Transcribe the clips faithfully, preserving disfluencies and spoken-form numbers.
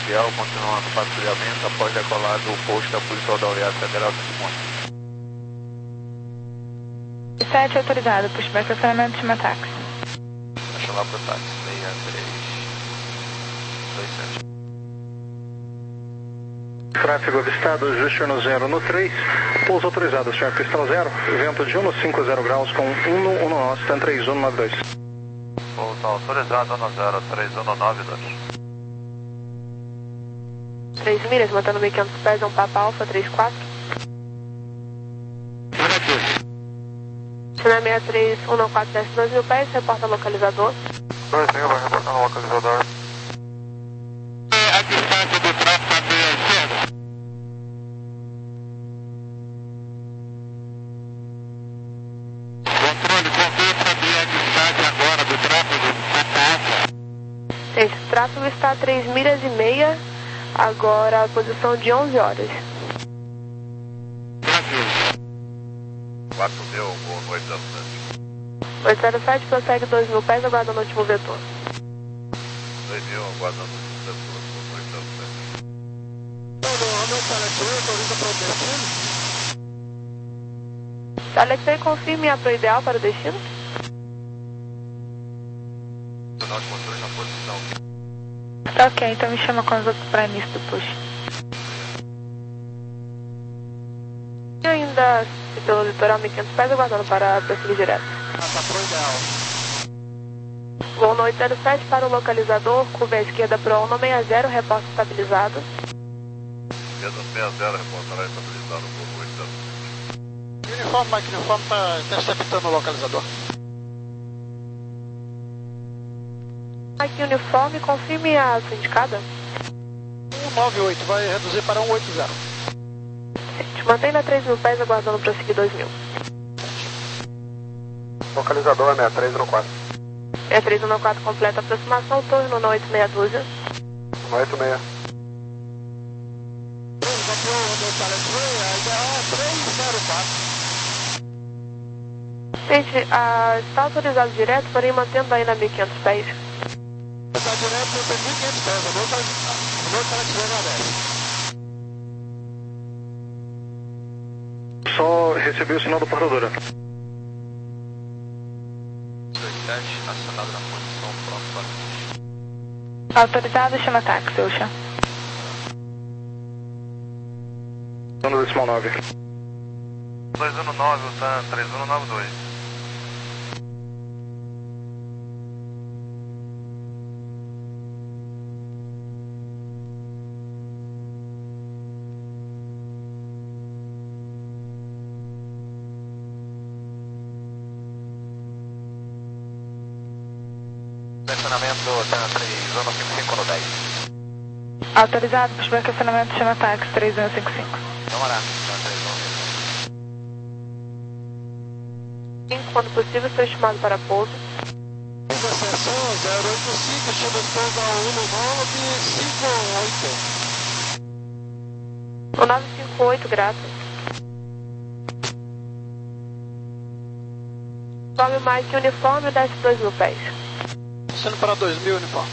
vial, continuando o patrulhamento após decolar do posto da Polícia Rodoviária Federal de Monte. sete autorizado, pushback estacionamento, chama táxi. Vou chamar para o táxi, seis três dois sete. Tráfego avistado, ajuste no zero no três, pouso autorizado, senhor Cristal zero, vento de um cinco zero graus com um no um no Stan três um nove dois. Pouso autorizado no zero três um nove dois. três milhas, mantendo mil e quinhentos pés, é um Papa Alfa três quatro. China seis três um quatro desce dois mil pés, reporta localizador. dois mil, vai reportar no localizador. A distância do tráfego está bem à esquerda. Controle, confirme para abrir a distância agora do tráfego na taxa. Gente, o tráfego está a três milhas e meia, agora a posição de onze horas. Brasil. quatro mil, boa noite, zero sete. oito zero sete prossegue dois mil pés, aguardando o último vetor. dois mil, aguardando o último vetor, boa noite, zero sete. Alexei, confirme a pro ideal para o destino. Sinal de controle na posição. Tá ok, então me chama quando para início do push. E ainda pelo litoral mil e quinhentos pés, aguardando para prosseguir direto. Passa pro ideal. Voo no oito zero sete para o localizador, curva à esquerda pro um seis zero, reporte estabilizado. Esquerda seis zero, reportará estabilizado por oito zero sete. Uniforme, Mike Uniforme está interceptando o localizador. Aqui uniforme, confirme a sua indicada. um nove oito, vai reduzir para um oito zero. Gente, mantenha a três mil pés, aguardando prosseguir dois mil. Localizador seis três um quatro. seis três um quatro completa a aproximação, torno no oito seis dúzia. oito seis. Gente, ah, está autorizado direto, porém mantendo ainda mil e quinhentos pés. Está direto, tem mil e quinhentos pés, o meu está na Só recebi o sinal do portadora. dois sete, acionado na posição, pronto para o Autorizado, chama táxi, Oxa. Zona decimal nove. dois um nove, o Tan três um nove dois. Estacionamento Tan três um cinco cinco no dez. Autorizado, pushback estacionamento, chama táxi três um cinco cinco. Vamos lá, Tan três um cinco. Quando possível, estou estimado para pouso. Negociação zero oito cinco, chama pouso a um nove cinco oito. O nove cinco oito, graças. Sobe mais que uniforme, desce dois mil pés. Sendo para dois mil, uniforme.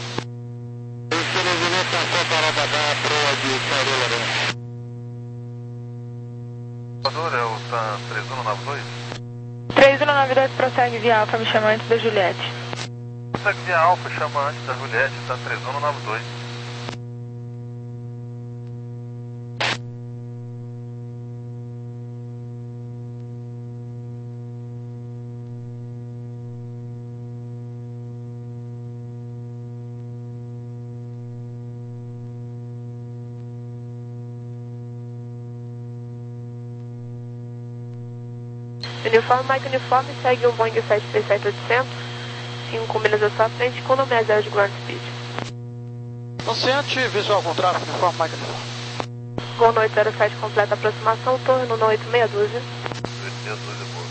Salvador é o Tan três um nove dois? três um nove dois prossegue via Alfa, me chama antes da Juliette. Consegue via Alfa, chama antes da Juliette, Tan três um nove dois. Uniforme, Mike Uniforme, segue um Boeing sete três sete oitocentos, cinco milhas à sua frente, com nome zero de ground speed. Consciente, visual com tráfego, uniforme, Mike Uniforme. Voo no oito zero sete completa a aproximação, torno no oito seis dúzia. oito seis dúzia, boa.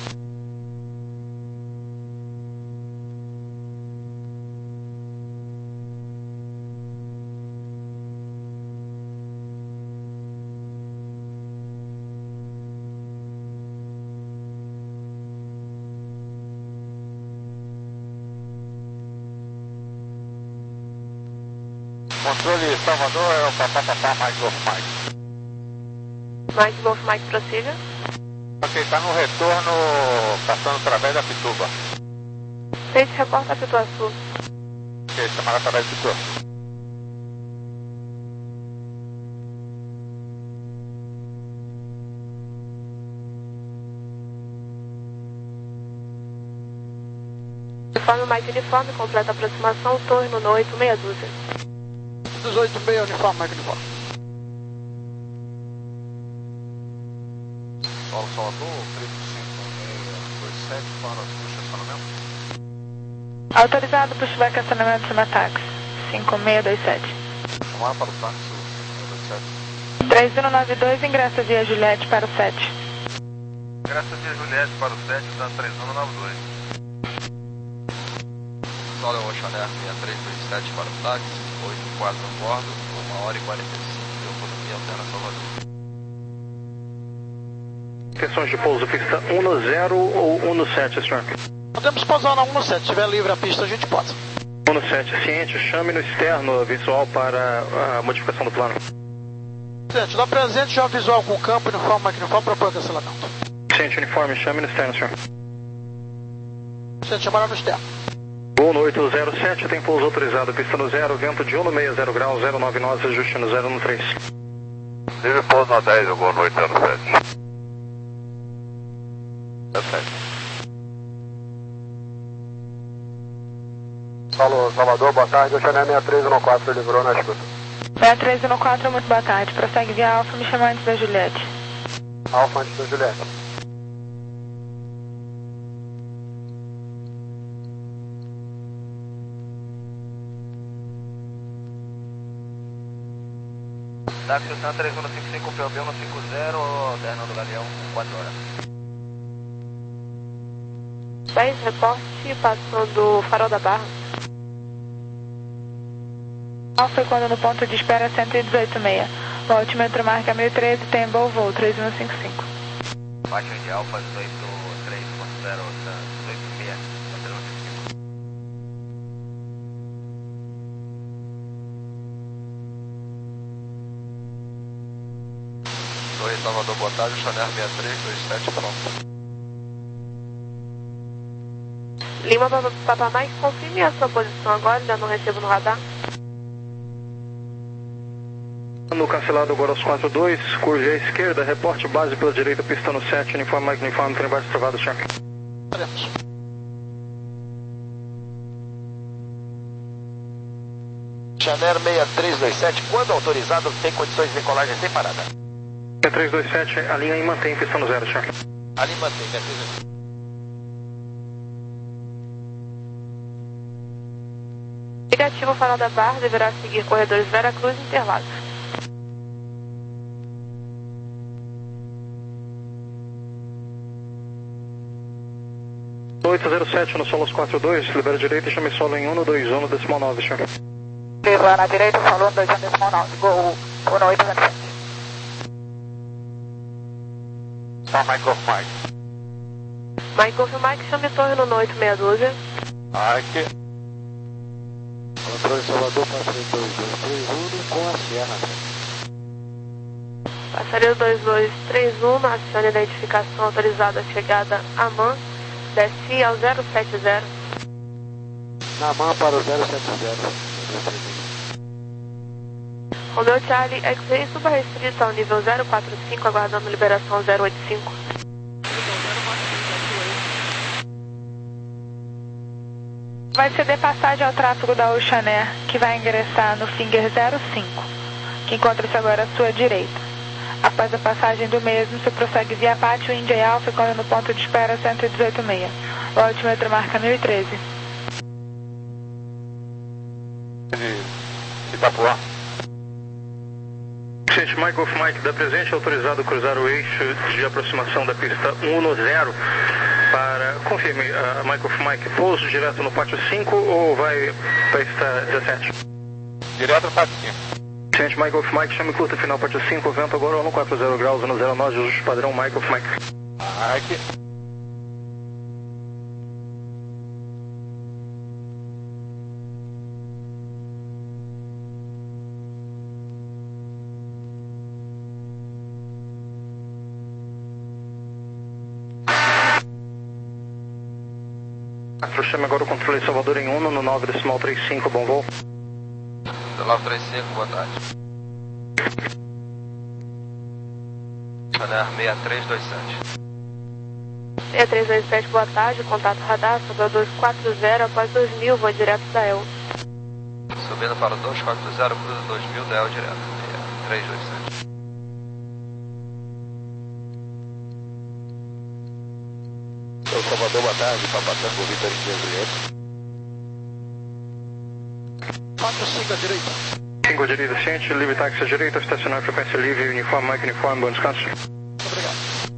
controle Salvador é o papapá Mike Golf Mike. Mike Golf Mike, prossiga. Ok, tá no retorno, passando através da Pituba. Seis, reporta Pituaçu. Ok, chamada através da Pituaçu. Uniforme Mike Uniforme, completa aproximação, torno no oito meia dúzia. dezoito meia Uniforme Mike Uniforme. Paulo Salvador, três cinco seis dois sete para o estacionamento. Autorizado para o estacionamento cima táxi, cinco seis dois sete. Chamar para o táxi cinco seis dois sete. três um nove dois, ingressa via Juliette para o sete. Ingressa via Juliette para o sete, da três um nove dois. Olha o Oceaner seis três dois sete para o táxi, oito quatro a bordo, uma hora e quarenta e cinco de autonomia alterna Salvador. Questões de pouso, pista um no zero ou um no sete, senhor? Podemos pousar na um no sete, se tiver livre a pista a gente pode. um no sete, ciente, chame no externo visual para a modificação do plano. Gente, dá presente já visual com campo, uniforme, Mike Uniforme para apoio cancelamento. Ciente, uniforme, chame no externo, senhor. Gente, chamaram no externo. Voo no oito zero sete, tem pouso autorizado, pista no zero, vento de um no meio, zero graus, zero nove nós, ajuste no zero no três. Livre pouso na dez, eu vou no oito zero sete. Alô, Salvador, boa tarde, o Chanel seis três um quatro livrou na escuta. seis três um quatro, muito boa tarde, prossegue via Alfa, me chama antes da Juliette. Alfa antes da Juliette. Táxi Santa três um cinco cinco, P O B um cinco zero, Fernando Galeão, quatro horas. seis, reporte, passando Farol da Barra. Alfa, quando no ponto de espera cento e dezoito vírgula seis. O altímetro marca mil e treze, tem bom voo, três um cinco cinco. Baixa de Alfa dezoito três ponto zero, dezoito seis, três um cinco cinco. Oi, Salvador, boa tarde, Chanel seis três dois sete, pronto. Lima, Papa Mike, confirme a sua posição agora, ainda não recebo no radar. No cancelado agora aos quatro dois, curve à esquerda, reporte base pela direita, pista no sete, uniforme Mike Uniforme, trem baixo travado, senhor. Faremos. Chanel seis três dois sete, quando autorizado, tem condições de decolagem sem parada. seis três dois sete, alinha e mantém pista no zero, senhor. Ali mantém, seis três dois sete. Negativo, Farol da Barra, deverá seguir corredores Vera Cruz e Interlagos. oito zero sete no solo aos quatro dois, libera direita e chame solo em um no dois um no decimal nove, senhor. Viva na direita, solo um dois um decimal nove, gol um no oito zero sete. Tá, Mike Golf Mike. Mike Golf Mike, chame torno no oito meia dúzia. Mike. Controle Salvador, passaria dois dois três um com a Sierra. Passaria dois dois três um, acione a identificação autorizada, chegada a M A N, desce ao zero sete zero. Na mão para o zero sete zero. Romeo Charlie, X-Ray subarrestrito ao nível zero quatro cinco, aguardando liberação zero oito cinco. Vai ceder passagem ao tráfego da Oceaner, que vai ingressar no Finger zero cinco, que encontra-se agora à sua direita. Após a passagem do mesmo, se prossegue via Pátio India Alpha, quando no ponto de espera cento e dezoito vírgula seis. O altímetro marca mil e treze. Itapuã. Gente, Mike Golf Mike, da presente autorizado cruzar o eixo de aproximação da pista um no zero para, confirme, uh, Mike Golf Mike, pouso direto no pátio cinco ou vai para a pista dezessete? Direto no pátio cinco. Gente, Mike Golf Mike, chame curta final pátio cinco, vento agora no quatro zero graus, no zero nove, ajuste padrão Mike Golf Mike. Mike. Chame agora o controle Salvador em Uno no nove decimal trinta e cinco, bom voo. nove três cinco, boa tarde. Chanel seis três dois sete. seis três dois sete, boa tarde, contato radar, Salvador dois quatro zero, após dois mil, vou direto da E L. Subindo para o dois quatro zero, cruza dois mil da E L direto, seis três dois sete. Sou Salvador, boa tarde, Papatango, Vitor e Juliette. quatro cinco à direita. cinco à direita, ciente, livre táxi à direita, estacionar frequência livre, uniforme, Mike, uniforme, bom descanso. Obrigado.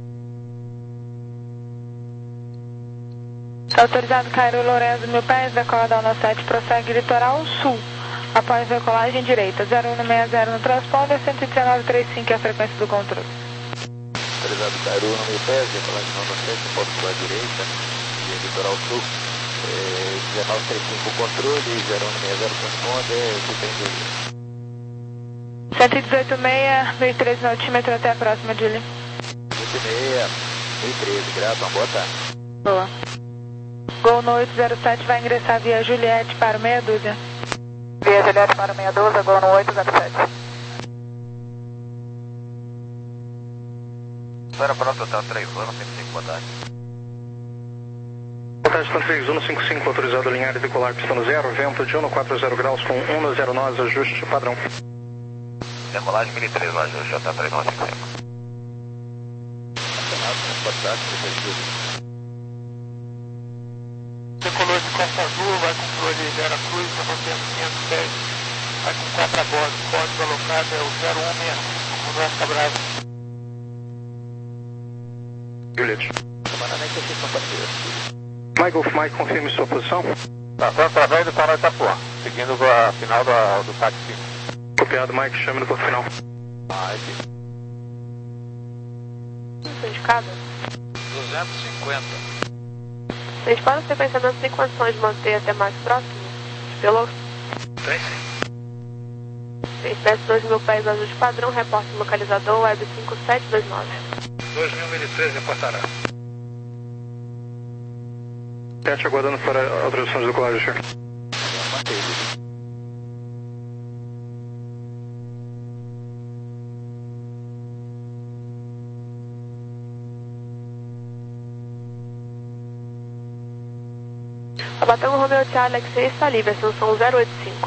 Autorizado Cairo Lourenço, mil pés, decola da Alna sete, prossegue litoral sul. Após decolagem direita, zero um seis zero no transponder, cento e dezenove trinta e cinco é a frequência do controle. Autorizado Cairo no mil pés, decolagem nove sete, porto à direita, e litoral sul. dezenove trinta e cinco controle, zero um seis zero transponder, que tem dúvida. cento e dezoito seis, mil e treze no altímetro até a próxima, Julie. dezoito seis, mil e treze, graças, boa tarde. Boa. Gol no oito zero sete vai ingressar via Juliette para meia dúzia. Via Juliette para meia dúzia, gol no oito zero sete. Espera para o total três Uno cinco cinco, boa tarde. Boa tarde, Santa três Uno cinco cinco, autorizado a alinhar e decolar pista no zero, vento de Uno quatro zero graus com um zero nove, ajuste padrão. Decolagem mil e treze, ajuste J três Uno cinco cinco. Boa tarde, prefeito. Decolou de Costa Azul, vai com controle Vera Cruz, quinhentos e dez, vai com quatro a bordo, código alocado é o zero um seis cinco, Roberto Bravo. Juliette. Semana nem que eu fiz compartilhar. Mike Golf Mike, confirme sua posição. Passando através do canal Itapuã, seguindo a final do, do táxi. Copiado, Mike, chame no ponto final. Mike. Indicado. duzentos e cinquenta. Vocês podem o sequenciamento sem condições de manter até mais próximo? Pelo Tem sim. seis sete dois mil pés, ajuste padrão, repórter localizador, web cinco sete dois nove. dois mil e treze reportará. sete aguardando para a autorização de decolagem, senhor. Abatamos Romeo Charlie X seis, está livre, ascensão zero oito cinco.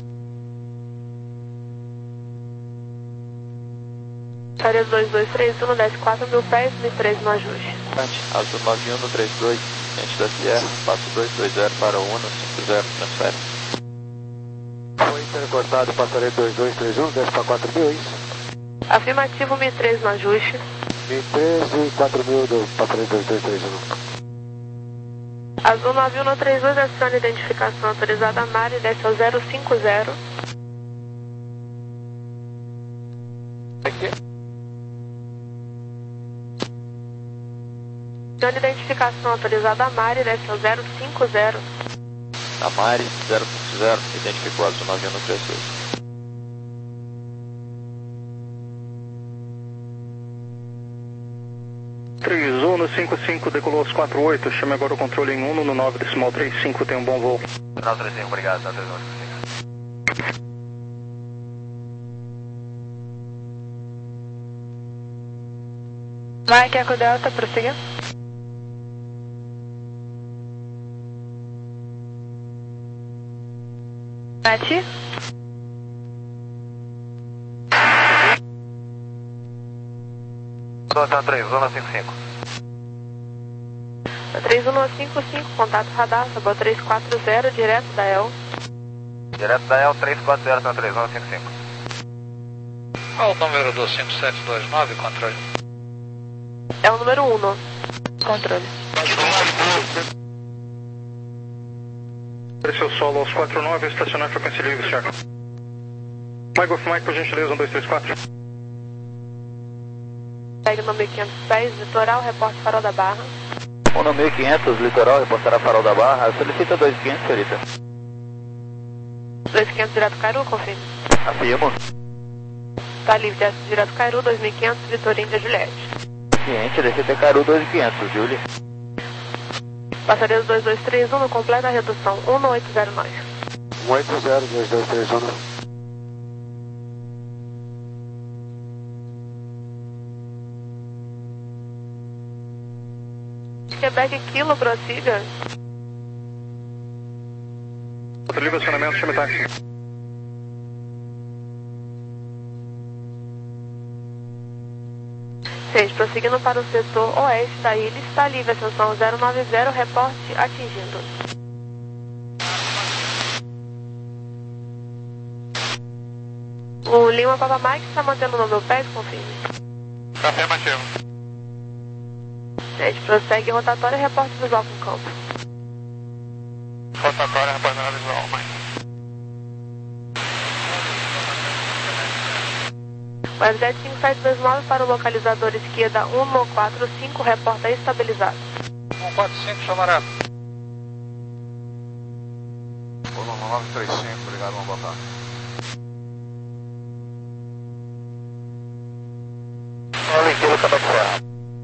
Área dois dois três um, desce quatro mil pés, mil e treze no ajuste. Azul nove um três dois, ciente da Sierra, passo dois dois zero para o Uno cinco zero, transfere. Foi intercortado, passarei dois dois três um, desce para quatro mil, isso? Afirmativo, mil e treze no ajuste. mil e treze, quatro mil, passarei dois dois três um. Azul nove um três dois, aciona identificação autorizada a Mari, desce ao zero cinco zero. Aqui. Aciona identificação autorizada a Mari, desce ao zero cinco zero. A Mari, zero cinco zero, identificou azul nove um três dois. três Uno cinco cinco, decolou aos quatro oito, chame agora o controle em Uno no nove decimal trinta e cinco, tenha um bom voo. Final três cinco, obrigado, Santa três Uno cinco cinco. Mike, Eco Delta, prossiga. Nath? Santa três Uno cinco cinco. três um cinco cinco, contato radar, Sabor três quatro zero, direto da E L. Direto da E L três quatro zero, Santa três Uno cinco cinco. Qual o número do cinco sete dois nove, controle? É o número um, controle. Apareceu solo aos quatro nove, estacionar frequência livre, senhor. Mike Golf Mike, por gentileza, um dois três quatro. Segue no mil e quinhentos pés, litoral, repórter Farol da Barra. Uno mil e quinhentos, litoral, reportará Farol da Barra, solicita dois mil e quinhentos, senhorita. dois mil e quinhentos direto Cairu, confirme. Afirmo. Tá livre, desce direto Cairu, dois mil e quinhentos, Vitor Índia Juliette. Ciente, desce até Caru dois mil e quinhentos, Julie. Passaria dois dois três um, completa a redução, um oito zero nove. um oito zero, dois dois três um. Quebec Kilo, prossiga. Outro livre acionamento, chame táxi. seis, prosseguindo para o setor oeste da ilha, está livre, ascensão zero nove zero, reporte atingindo. O Lima Papa Mike está mantendo o meu pé, confirme. Afirmativo. seis, prossegue rotatória e reporte visual com campo. Rotatória, rapaziada, visual, mas... O F Z cinco sete dois nove para o localizador esquerda um quatro cinco, reporta estabilizado. um quatro cinco, chamará. Volume nove três cinco, obrigado, vamos botar. Olha aqui, Luca Baixar.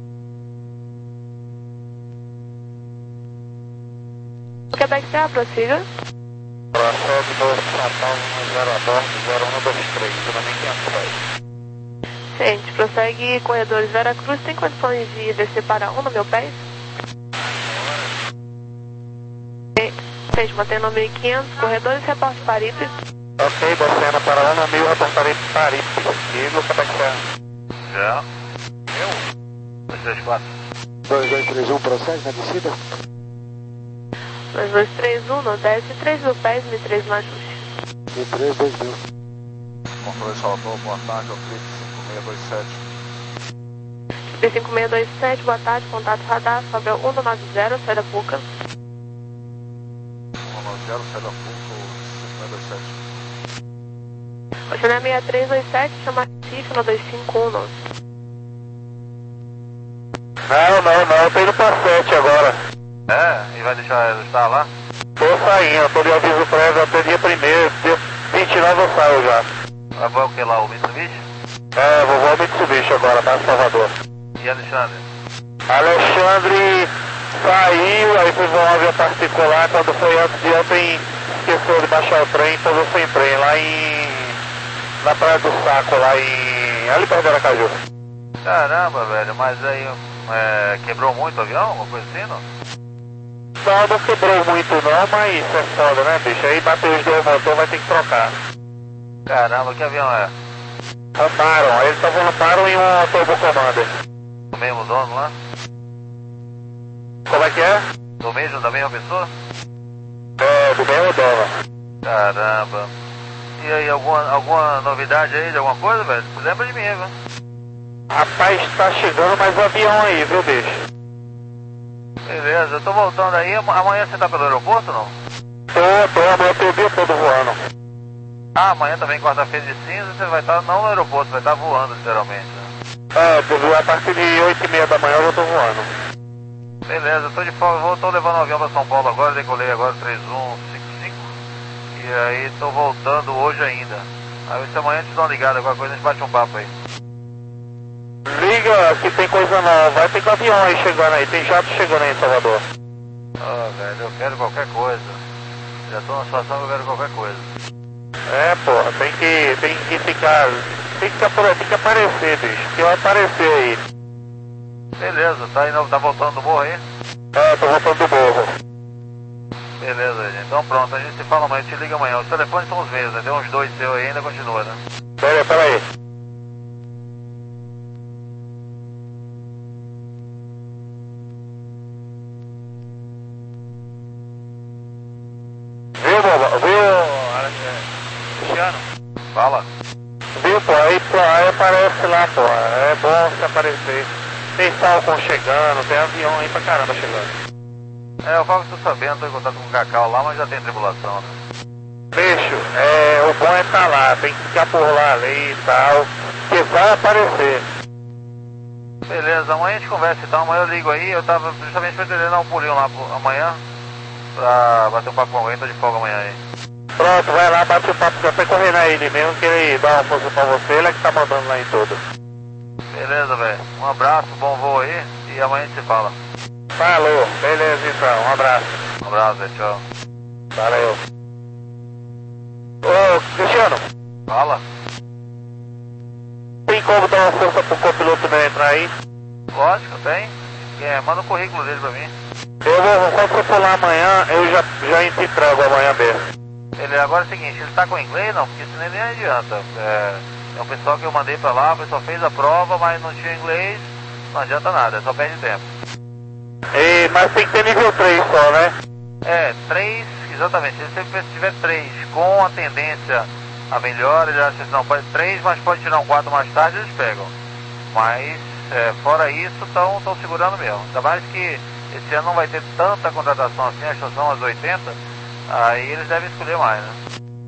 O Quebec Serra, prossiga. Procede dois São Paulo, zero a bordo, zero um dois três, tudo bem que é Gente, prossegue corredores Vera Cruz, tem condições de descer para um no meu pé? Gente, mantendo mil e quinhentos, corredores, reporte Paripe. Ok, descendo para um mil, reportarei Paripe. E Luca Baixar. Já. Eu? dois três quatro. dois dois três um, procede na descida? dois dois três um, no desce, três mil pés, mil três no ajuste. mil três, dois mil. Controle Salvador, boa tarde, ao clipe cinco seis dois sete. P cinco seis dois sete, boa tarde, contato radar, sobe ao um nove zero, sai da Puca. um nove zero, sai da Puca, cinco seis dois sete. Oceané seis três dois sete, chama Recife no dois cinco um nove. Não, não, não, eu tô indo pra sete agora. É? E vai deixar ela estar lá? Tô saindo, tô de aviso prévio até dia primeiro, dia vinte e nove eu saio já. Vai voar o que lá, o Mitsubishi? É, vou voar o Mitsubishi agora, para Salvador. E Alexandre? Alexandre saiu, aí foi voar um avião particular, quando foi antes de ontem, esqueceu de baixar o trem, pousou sem trem, lá em... na Praia do Saco, lá em... ali perto de Aracaju. Caramba, velho, mas aí é, quebrou muito o avião, alguma coisa assim, não? Não, não quebrou muito não, mas isso é foda, né, bicho? Aí bateu os dois motores, vai ter que trocar. Caramba, que avião é? Amparam, eles estavam no Amparam e um Turbo Commander. Do mesmo dono lá? Como é que é? Do mesmo, da mesma pessoa? É, do mesmo dono. Caramba. E aí, alguma, alguma novidade aí de alguma coisa, velho? Lembra de mim, viu? Rapaz, tá chegando mais um avião aí, viu, bicho? Beleza, eu tô voltando aí. Amanhã você tá pelo aeroporto, não? Tô, tô, amanhã eu tô o dia todo voando. Ah, amanhã também, quarta-feira de cinza, você vai estar não no aeroporto, vai estar voando, literalmente, né? É, a partir de oito e meia da manhã eu tô voando. Beleza, eu tô de folga, vou, tô levando um avião pra São Paulo agora, decolei agora três um cinco cinco. E aí tô voltando hoje ainda. Aí se amanhã eu te dou uma ligada, alguma coisa a gente bate um papo aí. Liga, que tem coisa nova, vai ter avião aí chegando aí, tem jato chegando aí em Salvador. Ah, velho, eu quero qualquer coisa. Já tô numa situação que eu quero qualquer coisa. É, porra, tem que, tem que ficar, tem que, ficar, tem que aparecer, bicho, que vai aparecer aí. Beleza, tá, indo, tá voltando do morro aí? É, tô voltando do morro. Beleza, gente, então pronto, a gente se fala amanhã, te liga amanhã. Os telefones são os mesmos, né? Tem uns dois seus aí, ainda continua, né? Pera, pera aí. Viu, boba? Viu, Cristiano? Fala. Viu, pô? Aí, pô, aí aparece lá, pô. É bom se aparecer. Tem Falcon chegando, tem avião aí pra caramba chegando. É, eu falo que tô sabendo, tô em contato com o Cacau lá, mas já tem tribulação, né? Bicho, é, o bom é estar lá, tem que ficar por lá ali e tal, que vai aparecer. Beleza, amanhã a gente conversa então, amanhã eu ligo aí, eu tava justamente pretendendo dar um pulinho lá pro, amanhã, pra bater um papo com alguém, tô de folga amanhã aí. Pronto, vai lá, bate o papo, já foi correr na ele mesmo, que ele dá uma força pra você, ele é que tá mandando lá em tudo. Beleza, velho, um abraço, bom voo aí, e amanhã a gente se fala. Falou, beleza então, um abraço. Um abraço, tchau. Valeu. Ô, Cristiano. Fala. Tem como dar uma força pro copiloto meu entrar aí? Lógico, tem. É, manda o currículo dele pra mim. Eu vou, só se eu for lá amanhã, eu já, já te entrego amanhã mesmo. Ele, agora é o seguinte, ele tá com inglês não, porque senão nem adianta. É, é um pessoal que eu mandei pra lá, o pessoal fez a prova, mas não tinha inglês, não adianta nada, só perde tempo. E, mas tem que ter nível três só, né? É, três, exatamente. Se você tiver três com a tendência a melhor, ele acha que não pode três, mas pode tirar um quatro mais tarde, eles pegam. Mas, é, fora isso, estão segurando mesmo. Ainda mais que esse ano não vai ter tanta contratação assim, acho que são as oitenta, aí eles devem escolher mais, né?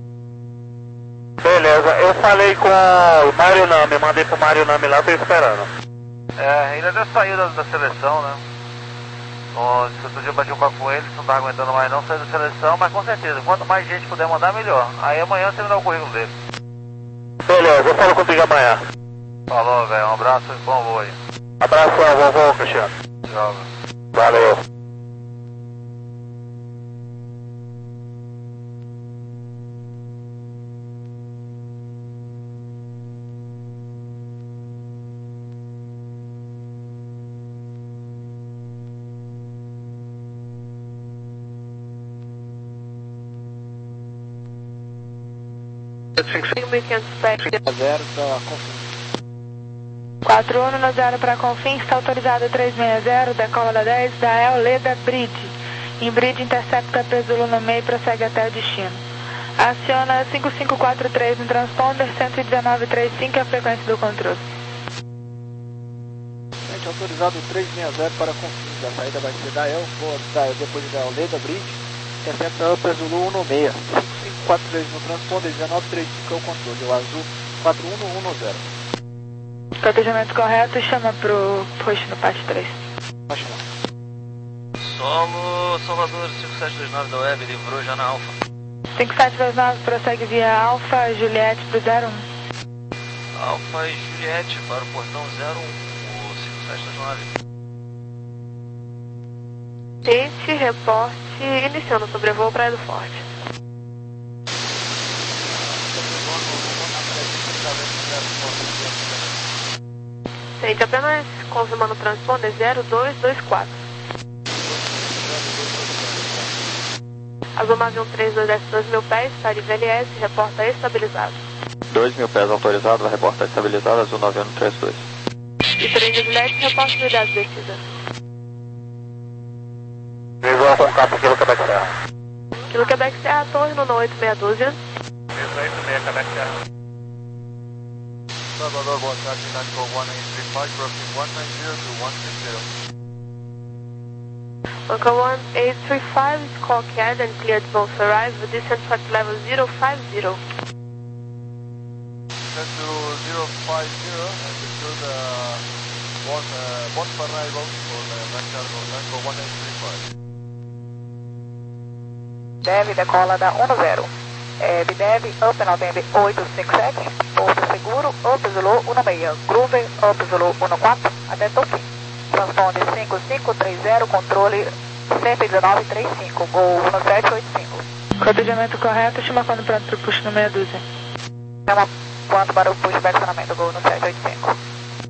Beleza, eu falei com o Mário Nami, mandei pro Mário Nami lá, tô esperando. É, ele até saiu da, da seleção, né? Então, se outro dia eu bati um papo com ele, não tá aguentando mais não, saiu da seleção, mas com certeza, quanto mais gente puder mandar, melhor. Aí amanhã você me dá o currículo dele. Beleza, eu falo contigo amanhã. Falou, velho, um abraço e bom voo aí. Abração, vovô, Cristiano. Tchau, velho. Valeu. cinco mil e quinhentos pés. zero para Confins. quatro um no zero para Confins, está autorizado três seis zero, decola da dez, da El Leda Bridge. Em Bridge, intercepta Pesulo no meio e prossegue até o destino. Aciona cinco cinco quatro três no transponder, cento e dezenove trinta e cinco é a frequência do controle. Gente, autorizado três seis zero para Confins. A saída vai ser da El, da, depois da El Leda Bridge. Intercepta Upper Zulu um seis. cinco cinco quatro três no transponder, dezenove trinta e cinco é o controle. O azul quatro um um zero. Cotejamento correto, chama pro push no parte três. Vai chamar. Solo, Salvador cinco sete dois nove da Web, livrou já na Alfa. cinco sete dois nove prossegue via Alfa, Juliette pro zero um. Alfa e Juliette para o portão zero um, o cinco sete dois nove. Tente, reporte, iniciando sobrevoo Praia do Forte. Tente apenas confirmando o transponder zero dois dois quatro. Azul nove um três dois S dois mil pés, está de V L S, reporta estabilizado. dois mil pés autorizado, vai reportar estabilizado, Azul nove um três dois. E três de Juliette, reporta unidade descida. Visual com capa, Kilo Quebec Serra. Kilo Quebec Serra, torre no oito seis dúzia. Visual oito seis, Quebec Serra. Salvador, boa tarde, Nautical one eight three five, crossing one nine zero to one six zero. Anchor one eight three five is Cockhead and cleared both arrive with descent track level zero five zero. Descent to zero five zero and secure the one, uh, one for arrival for the Nautical one eight three five. Deve decola da um zero. É, Bidev, Up noventa oito cinco sete, Porto Seguro, Up Zulu um seis, Groover, Up Zulu um quatro, até Toquim. Transponde cinco cinco três zero, controle cento e dezenove trinta e cinco, Gol um sete oito cinco. Cotejamento correto, chama quando pronto pro push no meia dúzia. Chama quanto para o push de acionamento, Gol um sete oito cinco.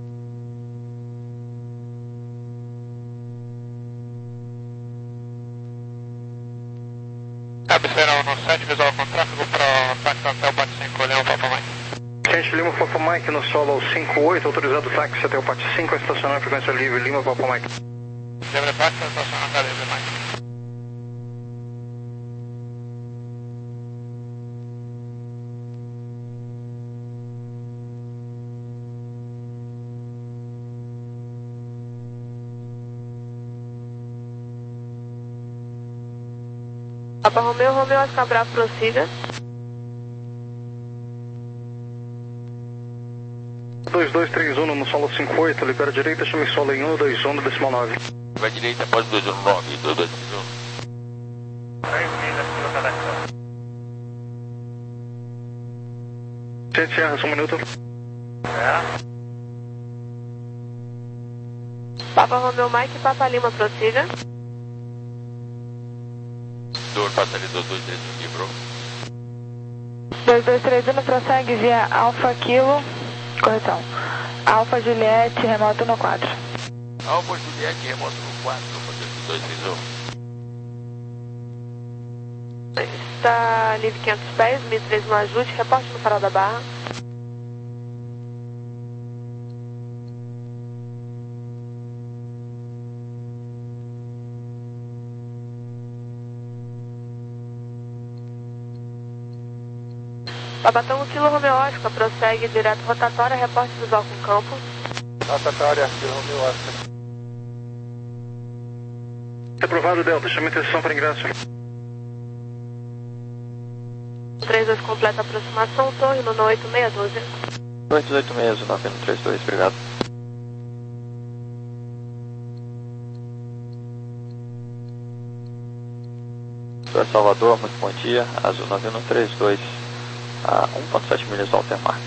Cabeceira no sete, visual com tráfego para táxi até o Pate cinco, Leão Papa Mike. Gente, Lima Papa Mike no solo cinco oito, autorizado táxi até o Pate cinco, estacionar frequência livre, Lima Papa Mike. Livre táxi, estacionar livre, Mike. Papa Romeu, Romeu, Oscar Bravo, prossiga. dois dois três um no solo cinco oito, libera direita, chame solo em um dois um, decimal nove. Vai direita, pode dois um nove, dois dois três um. três milhas, Kilo Quebec Serra. Gente, Serra, só um minuto. É. Papa Romeo Mike, Papa Lima, prossiga. Dor, passa ali, dois dois três um, quebrou. dois dois três um, prossegue via Alfa Kilo, correção, Alfa Juliette, remoto no quatro. Alfa Juliette, remoto no quatro, dois três um. Está livre quinhentos pés, mil e três no ajuste, reporte no farol da Barra. Papatango Kilo Romeo Oscar, prossegue direto rotatória, reporte visual com campo. Rotatória, Kilo Romeo Oscar. Aprovado, Delta, chama atenção para ingresso. três dois completa a aproximação, torre no oito seis um dois. oito oito seis, nove um três dois, obrigado. Sou Salvador, muito bom dia, Azul nove um três dois, a um ponto sete milhas do Altemar.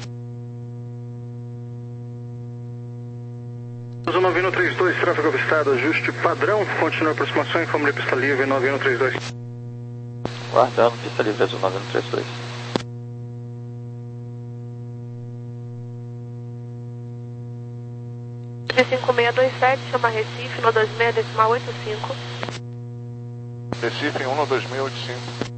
Azul nove um três dois, tráfego avistado, ajuste padrão, continua a aproximação, informe de pista livre nove um três dois. Guardando, pista livre Azul nove um três dois. cinco seis dois sete, chama Recife, no dois seis, decimal oito cinco. Recife, um no dois seis oito cinco.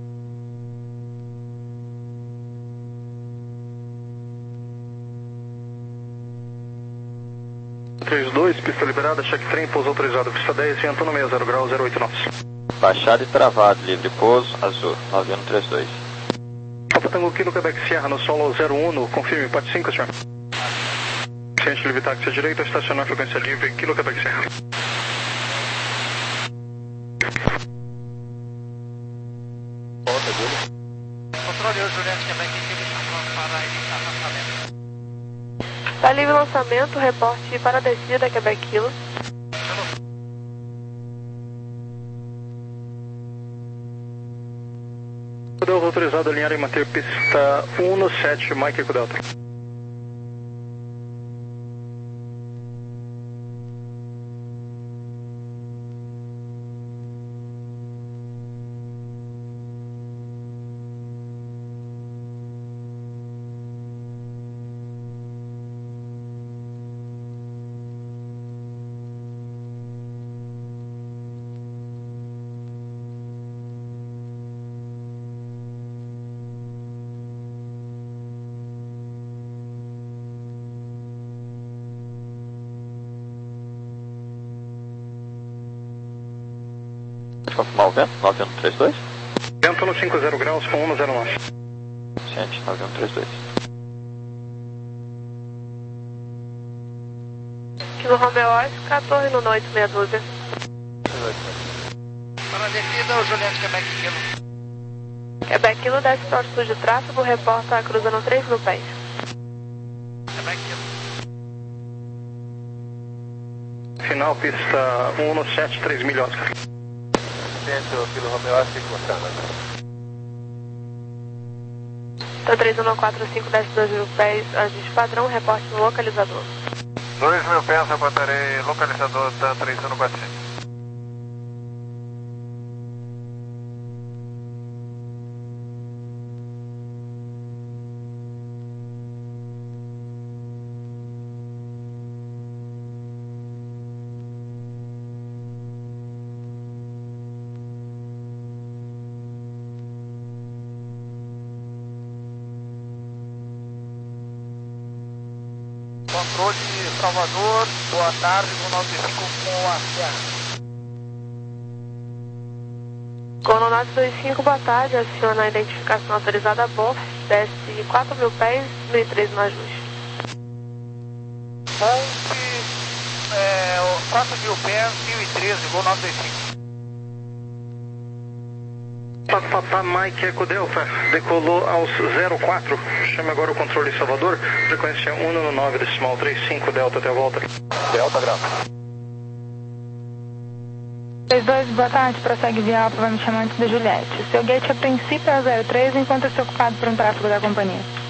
três dois, pista liberada, check trem, pouso autorizado, pista dez, vento no sessenta graus, zero oito nós. Baixado e travado, livre pouso, Azul nove um três dois. Papa Tango Kilo, Quebec Sierra, no solo zero um, confirme, parte cinco, senhor. Ciente livre táxi à direita, estacionar frequência livre, Kilo, Quebec Sierra. Volta dele. Controle o Juliette Quebec, que eles estão prontos para iniciar lançamento. Está livre lançamento, reporte para a descida, Quebec Kilo. Delta autorizado a alinhar e manter pista um no sete, Mike Eco Delta. Confirmar o vento, nove um três dois. Vento no cinquenta graus com um no zero nove. Ciente, nove um três dois. Kilo Romeo Oscar, torre no oito seis um dois. Para a descida, o Juliette Quebec Kilo. Quebec Kilo desce para o altitude de tráfego, reporta cruzando três mil pés. Quebec Kilo. Final, pista um no sete, três mil Oscar. Ciente, Kilo Romeo Oscar, mostrando. Então três um quatro cinco, desce dois mil pés, ajuste padrão, reporte no localizador. dois mil pés, reportarei localizador TAM três um quatro cinco. Controle Salvador, boa tarde, um nove cinco com a Serra. Coronado dois cinco, boa tarde, aciona a identificação autorizada a bordo, desce quatro mil pés, mil e três no ajuste. Ponte, é, quatro mil pés, mil e treze, gol nove dois cinco. Papá Mike Eco Delta, decolou aos zero quatro, chame agora o controle Salvador, frequência um no nove, decimal três cinco, Delta até a volta. Delta, grau. três dois, boa tarde, prossegue via Alfa, vai me chamar antes da Juliette. Seu gate a princípio é zero três, enquanto eu estou ocupado por um tráfego da companhia.